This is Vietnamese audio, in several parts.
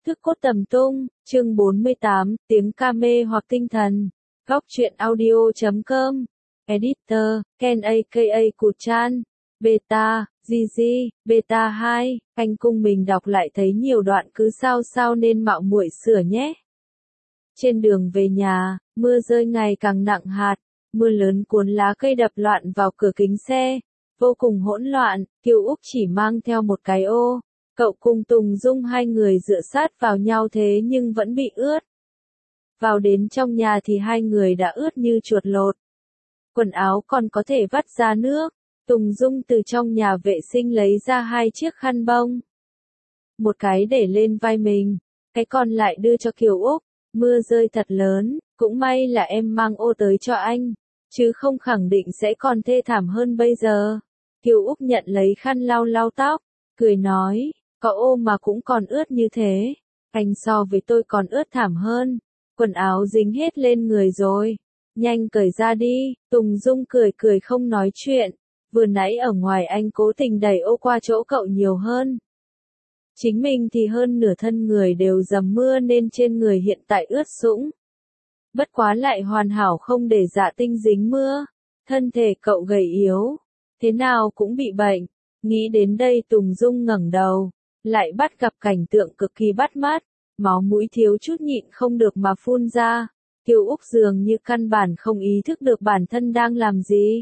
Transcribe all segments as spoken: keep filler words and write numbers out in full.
Thức cốt tầm tung, chương bốn mươi tám, tiếng ca mê hoặc tinh thần. Góc truyện audio chấm com. Editor, Ken aka Kuchan. Beta, Gigi, Beta hai, anh cung mình đọc lại thấy nhiều đoạn cứ sao sao nên mạo muội sửa nhé. Trên đường về nhà, mưa rơi ngày càng nặng hạt, mưa lớn cuốn lá cây đập loạn vào cửa kính xe. Vô cùng hỗn loạn, Kiều Úc chỉ mang theo một cái ô. Cậu cùng Tùng Dung hai người dựa sát vào nhau thế nhưng vẫn bị ướt. Vào đến trong nhà thì hai người đã ướt như chuột lột. Quần áo còn có thể vắt ra nước. Tùng Dung từ trong nhà vệ sinh lấy ra hai chiếc khăn bông. Một cái để lên vai mình, cái còn lại đưa cho Kiều Úc. Mưa rơi thật lớn, cũng may là em mang ô tới cho anh, chứ không khẳng định sẽ còn thê thảm hơn bây giờ. Kiều Úc nhận lấy khăn lau lau tóc, cười nói, có ô mà cũng còn ướt như thế. Anh so với tôi còn ướt thảm hơn, quần áo dính hết lên người rồi. Nhanh cởi ra đi. Tùng Dung cười cười không nói chuyện. Vừa nãy ở ngoài anh cố tình đẩy ô qua chỗ cậu nhiều hơn. Chính mình thì hơn nửa thân người đều dầm mưa nên trên người hiện tại ướt sũng. Bất quá lại hoàn hảo không để dạ tinh dính mưa. Thân thể cậu gầy yếu, thế nào cũng bị bệnh. Nghĩ đến đây Tùng Dung ngẩng đầu, lại bắt gặp cảnh tượng cực kỳ bắt mắt. Máu mũi thiếu chút nhịn không được mà phun ra. Kiều Úc dường như căn bản không ý thức được bản thân đang làm gì.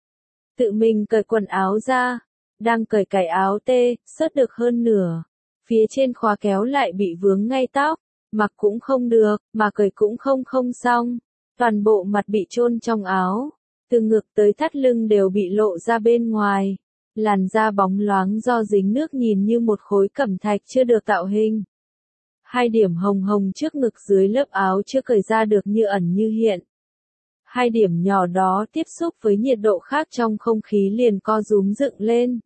Tự mình cởi quần áo ra, đang cởi cái áo tê, xớt được hơn nửa. Phía trên khóa kéo lại bị vướng ngay tóc, mặc cũng không được, mà cởi cũng không không xong. Toàn bộ mặt bị chôn trong áo, từ ngực tới thắt lưng đều bị lộ ra bên ngoài. Làn da bóng loáng do dính nước nhìn như một khối cẩm thạch chưa được tạo hình. Hai điểm hồng hồng trước ngực dưới lớp áo chưa cởi ra được như ẩn như hiện. Hai điểm nhỏ đó tiếp xúc với nhiệt độ khác trong không khí liền co rúm dựng lên.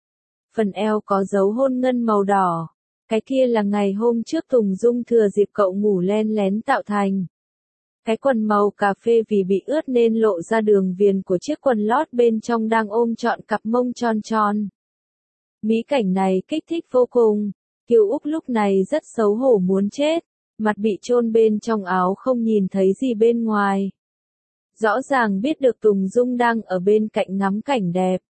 Phần eo có dấu hôn ngân màu đỏ. Cái kia là ngày hôm trước Tùng Dung thừa dịp cậu ngủ len lén tạo thành. Cái quần màu cà phê vì bị ướt nên lộ ra đường viền của chiếc quần lót bên trong đang ôm trọn cặp mông tròn tròn. Mỹ cảnh này kích thích vô cùng. Kiều Úc lúc này rất xấu hổ muốn chết. Mặt bị chôn bên trong áo không nhìn thấy gì bên ngoài. Rõ ràng biết được Tùng Dung đang ở bên cạnh ngắm cảnh đẹp.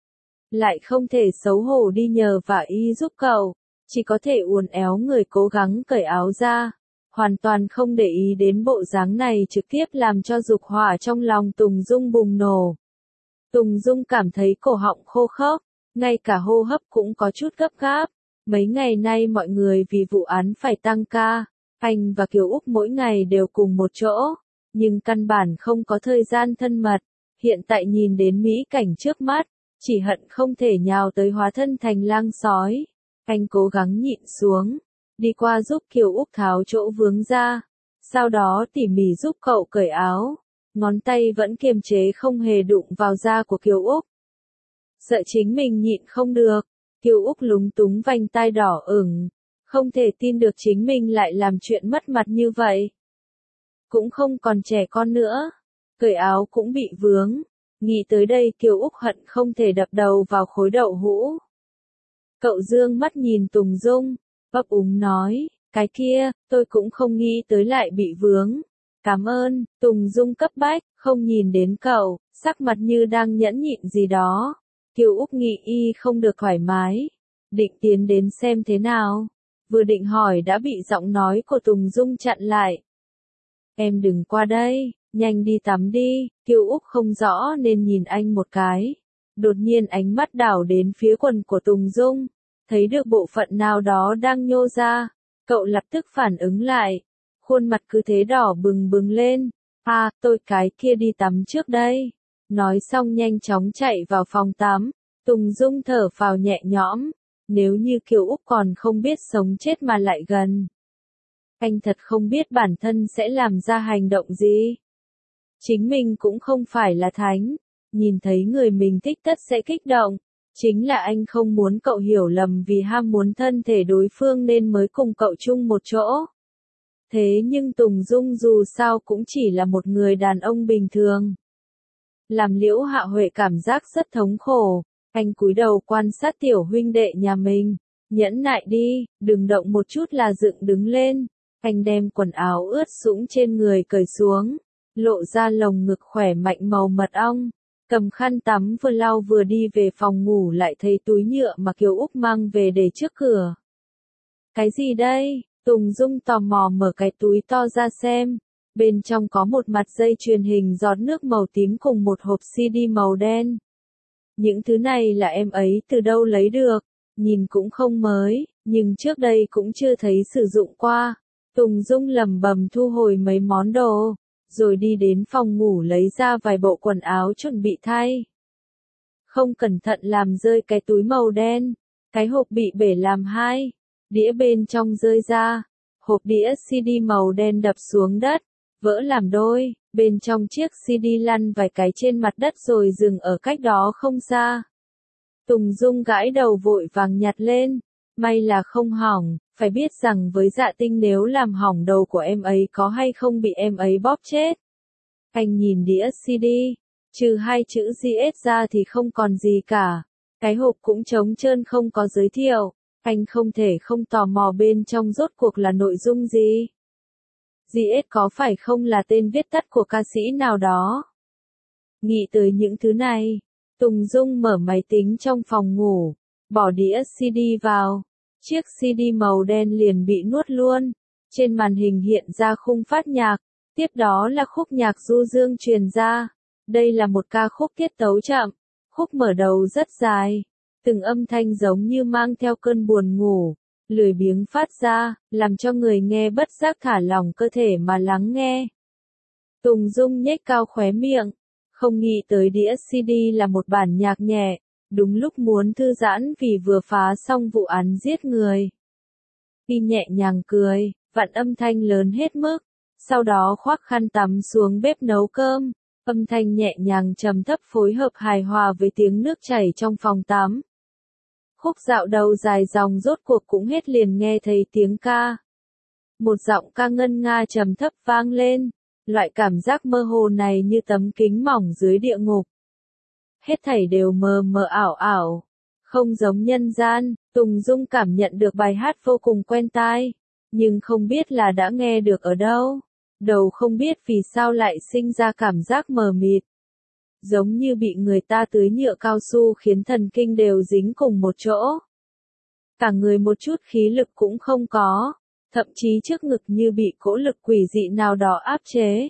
Lại không thể xấu hổ đi nhờ vả y giúp cậu. Chỉ có thể uốn éo người cố gắng cởi áo ra. Hoàn toàn không để ý đến bộ dáng này trực tiếp làm cho dục hỏa trong lòng Tùng Dung bùng nổ. Tùng Dung cảm thấy cổ họng khô khốc, ngay cả hô hấp cũng có chút gấp gáp. Mấy ngày nay mọi người vì vụ án phải tăng ca, anh và Kiều Úc mỗi ngày đều cùng một chỗ, nhưng căn bản không có thời gian thân mật. Hiện tại nhìn đến mỹ cảnh trước mắt, chỉ hận không thể nhào tới hóa thân thành lang sói. Anh cố gắng nhịn xuống, đi qua giúp Kiều Úc tháo chỗ vướng ra, sau đó tỉ mỉ giúp cậu cởi áo, ngón tay vẫn kiềm chế không hề đụng vào da của Kiều Úc. Sợ chính mình nhịn không được, Kiều Úc lúng túng vành tai đỏ ửng, không thể tin được chính mình lại làm chuyện mất mặt như vậy. Cũng không còn trẻ con nữa, cởi áo cũng bị vướng, nghĩ tới đây Kiều Úc hận không thể đập đầu vào khối đậu hũ. Cậu dương mắt nhìn Tùng Dung, ấp úng nói, cái kia, tôi cũng không nghĩ tới lại bị vướng. Cảm ơn. Tùng Dung cấp bách, không nhìn đến cậu, sắc mặt như đang nhẫn nhịn gì đó. Kiều Úc nghĩ y không được thoải mái, định tiến đến xem thế nào. Vừa định hỏi đã bị giọng nói của Tùng Dung chặn lại. Em đừng qua đây, nhanh đi tắm đi. Kiều Úc không rõ nên nhìn anh một cái. Đột nhiên ánh mắt đảo đến phía quần của Tùng Dung, thấy được bộ phận nào đó đang nhô ra. Cậu lập tức phản ứng lại, khuôn mặt cứ thế đỏ bừng bừng lên. À, tôi cái kia đi tắm trước đây. Nói xong nhanh chóng chạy vào phòng tắm. Tùng Dung thở phào nhẹ nhõm. Nếu như Kiều Úc còn không biết sống chết mà lại gần, anh thật không biết bản thân sẽ làm ra hành động gì. Chính mình cũng không phải là thánh, nhìn thấy người mình thích tất sẽ kích động. Chính là anh không muốn cậu hiểu lầm vì ham muốn thân thể đối phương nên mới cùng cậu chung một chỗ. Thế nhưng Tùng Dung dù sao cũng chỉ là một người đàn ông bình thường. Làm Liễu Hạ Huệ cảm giác rất thống khổ. Anh cúi đầu quan sát tiểu huynh đệ nhà mình. Nhẫn nại đi, đừng động một chút là dựng đứng lên. Anh đem quần áo ướt sũng trên người cởi xuống, lộ ra lồng ngực khỏe mạnh màu mật ong. Cầm khăn tắm vừa lau vừa đi về phòng ngủ lại thấy túi nhựa mà Kiều Úc mang về để trước cửa. Cái gì đây? Tùng Dung tò mò mở cái túi to ra xem. Bên trong có một mặt dây chuyền hình giọt nước màu tím cùng một hộp xê đê màu đen. Những thứ này là em ấy từ đâu lấy được? Nhìn cũng không mới, nhưng trước đây cũng chưa thấy sử dụng qua. Tùng Dung lẩm bẩm thu hồi mấy món đồ, rồi đi đến phòng ngủ lấy ra vài bộ quần áo chuẩn bị thay. Không cẩn thận làm rơi cái túi màu đen, cái hộp bị bể làm hai, đĩa bên trong rơi ra, hộp đĩa xê đê màu đen đập xuống đất, vỡ làm đôi, bên trong chiếc xê đê lăn vài cái trên mặt đất rồi dừng ở cách đó không xa. Tùng Dung gãi đầu vội vàng nhặt lên, may là không hỏng, phải biết rằng với Dạ Tinh nếu làm hỏng đầu của em ấy có hay không bị em ấy bóp chết. Anh nhìn đĩa xê đê, trừ hai chữ giê ét ra thì không còn gì cả, cái hộp cũng trống trơn không có giới thiệu, anh không thể không tò mò bên trong rốt cuộc là nội dung gì. giê ét có phải không là tên viết tắt của ca sĩ nào đó? Nghĩ tới những thứ này, Tùng Dung mở máy tính trong phòng ngủ, bỏ đĩa xê đê vào, chiếc xê đê màu đen liền bị nuốt luôn. Trên màn hình hiện ra khung phát nhạc, tiếp đó là khúc nhạc du dương truyền ra. Đây là một ca khúc tiết tấu chậm, khúc mở đầu rất dài, từng âm thanh giống như mang theo cơn buồn ngủ, lười biếng phát ra, làm cho người nghe bất giác thả lỏng cơ thể mà lắng nghe. Tùng Dung nhếch cao khóe miệng, không nghĩ tới đĩa xê đê là một bản nhạc nhẹ, đúng lúc muốn thư giãn vì vừa phá xong vụ án giết người. Y nhẹ nhàng cười, vặn âm thanh lớn hết mức, sau đó khoác khăn tắm xuống bếp nấu cơm, âm thanh nhẹ nhàng trầm thấp phối hợp hài hòa với tiếng nước chảy trong phòng tắm. Khúc dạo đầu dài dòng rốt cuộc cũng hết liền nghe thấy tiếng ca. Một giọng ca ngân nga trầm thấp vang lên, loại cảm giác mơ hồ này như tấm kính mỏng dưới địa ngục. Hết thảy đều mờ mờ ảo ảo, không giống nhân gian. Tùng Dung cảm nhận được bài hát vô cùng quen tai, nhưng không biết là đã nghe được ở đâu. Đầu không biết vì sao lại sinh ra cảm giác mờ mịt, giống như bị người ta tưới nhựa cao su khiến thần kinh đều dính cùng một chỗ. Cả người một chút khí lực cũng không có, thậm chí trước ngực như bị cỗ lực quỷ dị nào đó áp chế,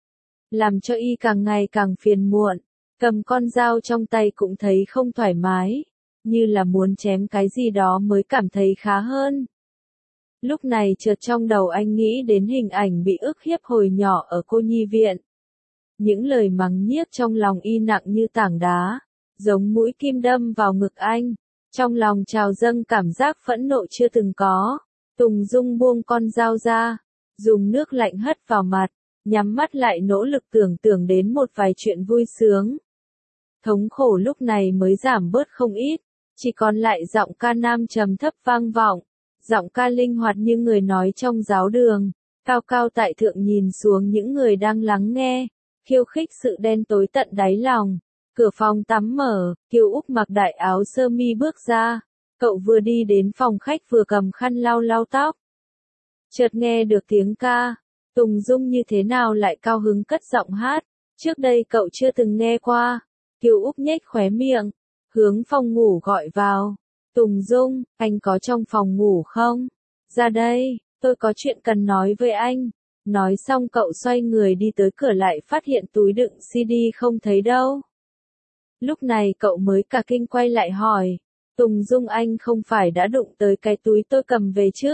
làm cho y càng ngày càng phiền muộn, cầm con dao trong tay cũng thấy không thoải mái, như là muốn chém cái gì đó mới cảm thấy khá hơn. Lúc này chợt trong đầu anh nghĩ đến hình ảnh bị ức hiếp hồi nhỏ ở cô nhi viện. Những lời mắng nhiếc trong lòng y nặng như tảng đá, giống mũi kim đâm vào ngực anh. Trong lòng trào dâng cảm giác phẫn nộ chưa từng có. Tùng Dung buông con dao ra, dùng nước lạnh hất vào mặt, nhắm mắt lại nỗ lực tưởng tượng đến một vài chuyện vui sướng. Thống khổ lúc này mới giảm bớt không ít, chỉ còn lại giọng ca nam trầm thấp vang vọng, giọng ca linh hoạt như người nói trong giáo đường, cao cao tại thượng nhìn xuống những người đang lắng nghe, khiêu khích sự đen tối tận đáy lòng. Cửa phòng tắm mở, Kiều Úc mặc đại áo sơ mi bước ra, cậu vừa đi đến phòng khách vừa cầm khăn lau lau tóc. Chợt nghe được tiếng ca, Tùng Dung như thế nào lại cao hứng cất giọng hát, trước đây cậu chưa từng nghe qua. Kiều Úc nhếch khóe miệng, hướng phòng ngủ gọi vào. Tùng Dung, anh có trong phòng ngủ không? Ra đây, tôi có chuyện cần nói với anh. Nói xong cậu xoay người đi tới cửa lại phát hiện túi đựng xê đê không thấy đâu. Lúc này cậu mới cả kinh quay lại hỏi, Tùng Dung anh không phải đã đụng tới cái túi tôi cầm về chứ?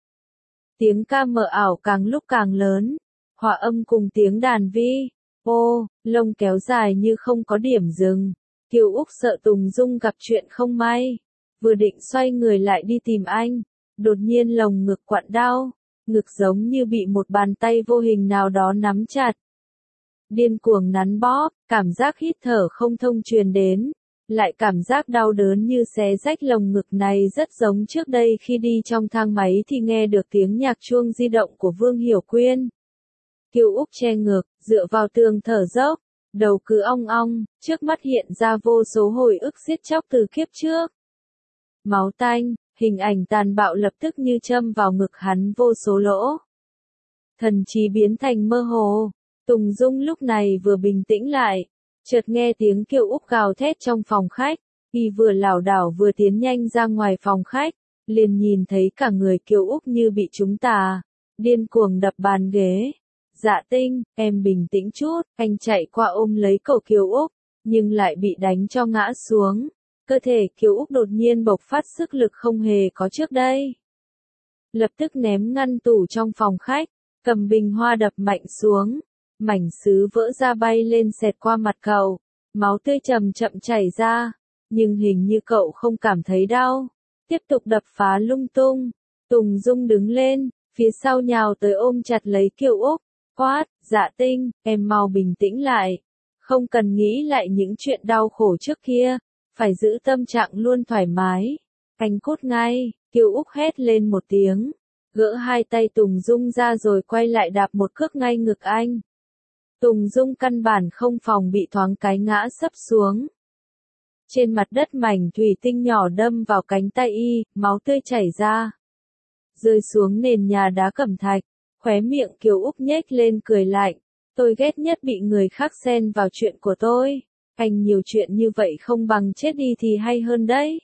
Tiếng ca mờ ảo càng lúc càng lớn, hòa âm cùng tiếng đàn vi, ô, lông kéo dài như không có điểm dừng. Kiều Úc sợ Tùng Dung gặp chuyện không may, vừa định xoay người lại đi tìm anh, đột nhiên lồng ngực quặn đau, ngực giống như bị một bàn tay vô hình nào đó nắm chặt. Điên cuồng nắn bóp, cảm giác hít thở không thông truyền đến, lại cảm giác đau đớn như xé rách lồng ngực này rất giống trước đây khi đi trong thang máy thì nghe được tiếng nhạc chuông di động của Vương Hiểu Quyên. Kiều Úc che ngực, dựa vào tường thở dốc, đầu cứ ong ong, trước mắt hiện ra vô số hồi ức giết chóc từ kiếp trước. Máu tanh, Hình ảnh tàn bạo lập tức như châm vào ngực hắn vô số lỗ. Thần trí biến thành mơ hồ. Tùng Dung lúc này vừa bình tĩnh lại, chợt nghe tiếng Kiều Úc gào thét trong phòng khách, y vừa lảo đảo vừa tiến nhanh ra ngoài phòng khách, liền nhìn thấy cả người Kiều Úc như bị trúng tà, điên cuồng đập bàn ghế. Dạ Tinh, em bình tĩnh chút, anh chạy qua ôm lấy cậu Kiều Úc, nhưng lại bị đánh cho ngã xuống. Cơ thể Kiều Úc đột nhiên bộc phát sức lực không hề có trước đây. Lập tức ném ngăn tủ trong phòng khách, cầm bình hoa đập mạnh xuống, mảnh sứ vỡ ra bay lên xẹt qua mặt cậu, máu tươi chậm chậm chảy ra, nhưng hình như cậu không cảm thấy đau, tiếp tục đập phá lung tung. Tùng Dung đứng lên, phía sau nhào tới ôm chặt lấy Kiều Úc, quát, Dạ Tinh, em mau bình tĩnh lại, không cần nghĩ lại những chuyện đau khổ trước kia, phải giữ tâm trạng luôn thoải mái. Anh cút ngay, Kiều Úc hét lên một tiếng, gỡ hai tay Tùng Dung ra rồi quay lại đạp một cước ngay ngực anh. Tùng Dung căn bản không phòng bị thoáng cái ngã sấp xuống. Trên mặt đất mảnh thủy tinh nhỏ đâm vào cánh tay y, máu tươi chảy ra. Rơi xuống nền nhà đá cẩm thạch, khóe miệng Kiều Úc nhếch lên cười lạnh. Tôi ghét nhất bị người khác xen vào chuyện của tôi. Anh nhiều chuyện như vậy không bằng chết đi thì hay hơn đấy.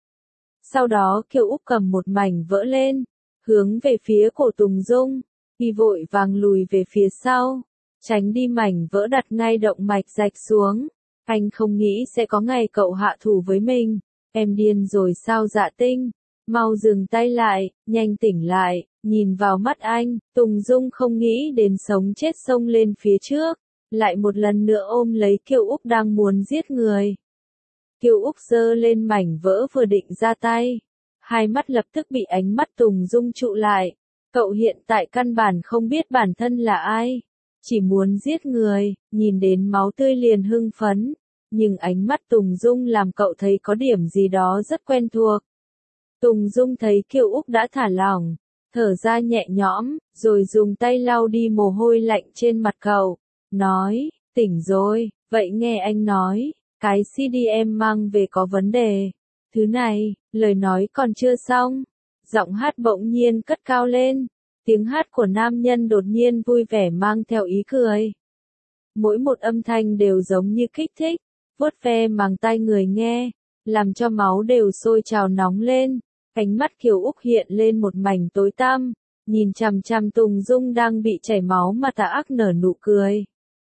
Sau đó Kiều Úc cầm một mảnh vỡ lên, hướng về phía cổ Tùng Dung, y vội vàng lùi về phía sau, tránh đi mảnh vỡ đặt ngay động mạch rạch xuống. Anh không nghĩ sẽ có ngày cậu hạ thủ với mình. Em điên rồi sao Dạ Tinh? Mau dừng tay lại, nhanh tỉnh lại, nhìn vào mắt anh. Tùng Dung không nghĩ đến sống chết xông lên phía trước, lại một lần nữa ôm lấy Kiều Úc đang muốn giết người. Kiều Úc giơ lên mảnh vỡ vừa định ra tay, hai mắt lập tức bị ánh mắt Tùng Dung trụ lại. Cậu hiện tại căn bản không biết bản thân là ai, chỉ muốn giết người, nhìn đến máu tươi liền hưng phấn, nhưng ánh mắt Tùng Dung làm cậu thấy có điểm gì đó rất quen thuộc. Tùng Dung thấy Kiều Úc đã thả lỏng, thở ra nhẹ nhõm, rồi dùng tay lau đi mồ hôi lạnh trên mặt cậu, nói, tỉnh rồi, vậy nghe anh nói, cái xê đê em mang về có vấn đề. Thứ này, lời nói còn chưa xong, giọng hát bỗng nhiên cất cao lên, tiếng hát của nam nhân đột nhiên vui vẻ mang theo ý cười. Mỗi một âm thanh đều giống như kích thích, vuốt ve màng tai người nghe, làm cho máu đều sôi trào nóng lên. Cánh mắt Kiều Úc hiện lên một mảnh tối tăm, nhìn chằm chằm Tùng Dung đang bị chảy máu mà tà ác nở nụ cười.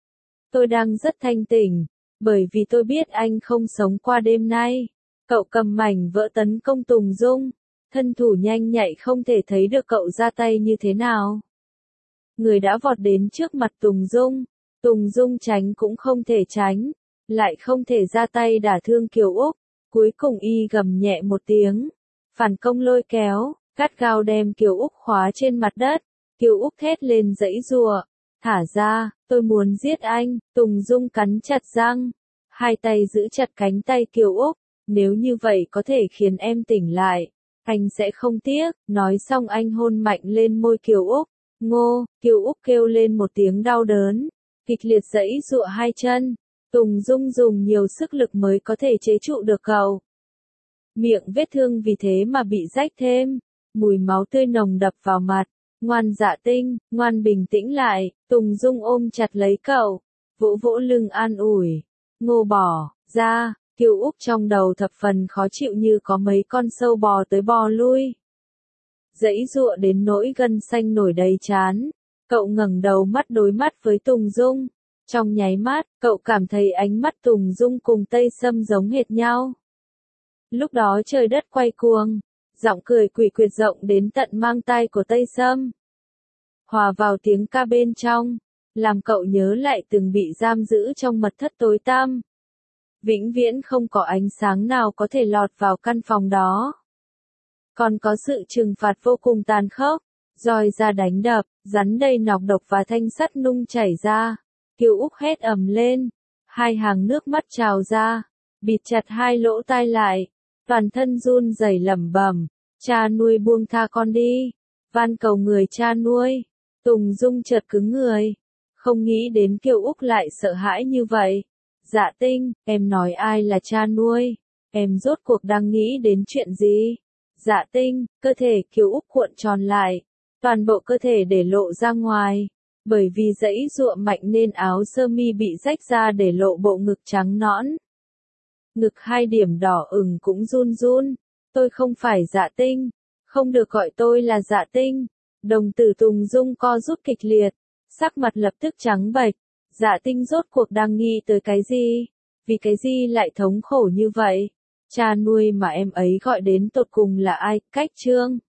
Tôi đang rất thanh tỉnh, bởi vì tôi biết anh không sống qua đêm nay. Cậu cầm mảnh vỡ tấn công Tùng Dung, thân thủ nhanh nhạy không thể thấy được cậu ra tay như thế nào. Người đã vọt đến trước mặt Tùng Dung, Tùng Dung tránh cũng không thể tránh, lại không thể ra tay đả thương Kiều Úc, cuối cùng y gầm nhẹ một tiếng, phản công lôi kéo, gắt gao đem Kiều Úc khóa trên mặt đất. Kiều Úc thét lên giãy giụa, thả ra, tôi muốn giết anh. Tùng Dung cắn chặt răng, hai tay giữ chặt cánh tay Kiều Úc, nếu như vậy có thể khiến em tỉnh lại, anh sẽ không tiếc. Nói xong anh hôn mạnh lên môi Kiều Úc. Ngô, Kiều Úc kêu lên một tiếng đau đớn, kịch liệt giãy giụa hai chân. Tùng Dung dùng nhiều sức lực mới có thể chế trụ được cậu. Miệng vết thương vì thế mà bị rách thêm, mùi máu tươi nồng đập vào mặt. Ngoan Dạ Tinh, ngoan bình tĩnh lại. Tùng Dung ôm chặt lấy cậu, vỗ vỗ lưng an ủi. Ngô bỏ ra. Kiều Úc trong đầu thập phần khó chịu như có mấy con sâu bò tới bò lui. Giãy giụa đến nỗi gân xanh nổi đầy trán. Cậu ngẩng đầu mắt đối mắt với Tùng Dung. Trong nháy mắt, cậu cảm thấy ánh mắt Tùng Dung cùng Tây Sâm giống hệt nhau. Lúc đó trời đất quay cuồng, giọng cười quỷ quyệt rộng đến tận mang tai của Tây Sâm. Hòa vào tiếng ca bên trong, làm cậu nhớ lại từng bị giam giữ trong mật thất tối tăm. Vĩnh viễn không có ánh sáng nào có thể lọt vào căn phòng đó. Còn có sự trừng phạt vô cùng tàn khốc, roi ra đánh đập, rắn đầy nọc độc và thanh sắt nung chảy ra. Kiều Úc hét ầm lên, hai hàng nước mắt trào ra, bịt chặt hai lỗ tai lại, toàn thân run rẩy lẩm bẩm, cha nuôi buông tha con đi, van cầu người cha nuôi. Tùng Dung chợt cứng người, không nghĩ đến Kiều Úc lại sợ hãi như vậy. Dạ Tinh, em nói ai là cha nuôi? Em rốt cuộc đang nghĩ đến chuyện gì? Dạ Tinh, cơ thể Kiều Úc cuộn tròn lại, toàn bộ cơ thể để lộ ra ngoài. Bởi vì giãy giụa mạnh nên áo sơ mi bị rách ra để lộ bộ ngực trắng nõn. Ngực hai điểm đỏ ửng cũng run run. Tôi không phải Dạ Tinh. Không được gọi tôi là Dạ Tinh. Đồng tử Tùng Dung co rút kịch liệt. Sắc mặt lập tức trắng bệch. Dạ Tinh rốt cuộc đang nghĩ tới cái gì? Vì cái gì lại thống khổ như vậy? Cha nuôi mà em ấy gọi đến tột cùng là ai? Cách Trương.